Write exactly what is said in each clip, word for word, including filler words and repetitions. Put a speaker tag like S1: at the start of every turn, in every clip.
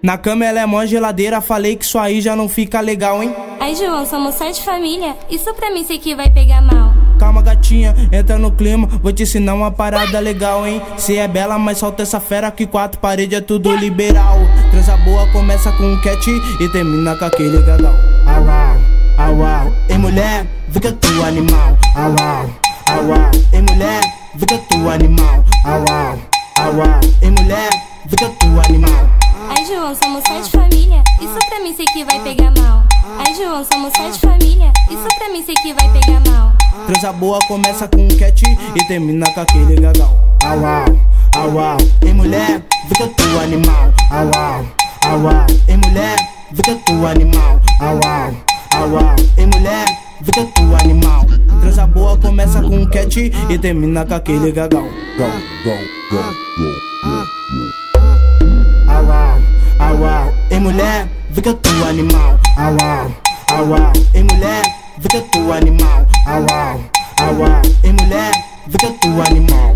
S1: Na cama ela é mó geladeira, falei que isso aí já não fica legal, hein?
S2: Ai, João, somos só de família, isso pra mim sei que vai pegar mal.
S1: Calma, gatinha, entra no clima, vou te ensinar uma parada legal, hein? Cê é bela, mas solta essa fera que quatro paredes é tudo liberal. Transa boa começa com um cat e termina com aquele gagal. Au, au, au, au. Ei, mulher, vê que tu animal. Au, au, au, au. Ei, mulher, vê que tu animal. Au, au, au, au. Ei, mulher, vê que tu animal.
S2: Ai, João, somos só de família, isso pra mim sei que vai pegar mal. Ai, João, somos só de família, isso pra mim sei que vai pegar mal.
S1: Transa boa começa com um cat e termina com aquele gagal. Au, au, au, au. Ei, mulher, vê que tu animal. Au, au, au, au. Ei, mulher, vê que tu animal. Au, au, au, au. Ei, mulher, vê que tu animal. Transa boa começa com um cat e termina com aquele gagal. Go, go, go, go, go. Au, au, au, au. Ei, mulher, vê que tu animal. Au, au, au, au. Ei, mulher, vê que tu animal. Au, au, au, au. Ei, mulher, vê que tu animal.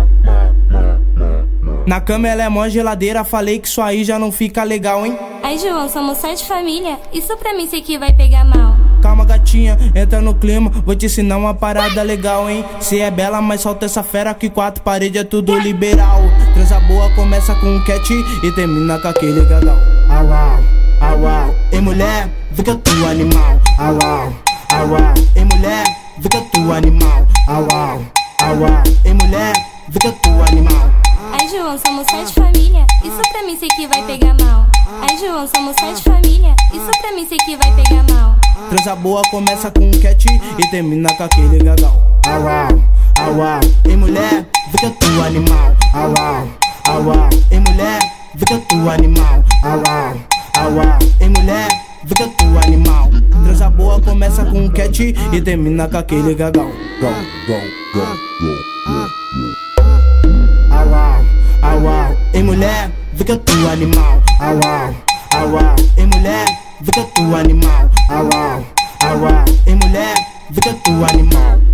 S1: Na cama ela é mó geladeira, falei que isso aí já não fica legal, hein?
S2: Ai, João, somos só de família, isso pra mim sei que vai pegar mal.
S1: Calma, gatinha, entra no clima, vou te ensinar uma parada legal, hein? Cê é bela, mas solta essa fera que quatro paredes é tudo liberal. Transa boa começa com um cat e termina com aquele gagal. Au, au, au, au. Ei, mulher, vê que tu animal. Au, au, au, au. Ei, mulher, vê que tu animal. Au, au, au, au. Ei, mulher, vê que tu animal.
S2: Ai, João, somos só de família, isso pra mim sei que vai pegar mal. Ai, João, somos só de família, isso pra mim sei que vai pegar mal.
S1: Transa boa começa com um cat e termina com aquele gagal. Au, au, au, au. Ei, mulher, vê que tu animal. Au, au, au, au. Ei, mulher, vê que tu animal. Au, au, au, au. Ei, mulher, vê que tu animal. Transa boa começa com um cat e termina com aquele gagal. Go, go, go, go, go. Au, au, au, au. Ei, mulher, vê que tu animal. Au, au, au, au. Ei, mulher, vê que tu animal. Au, au, au, au. Ei, mulher, vê que tu animal.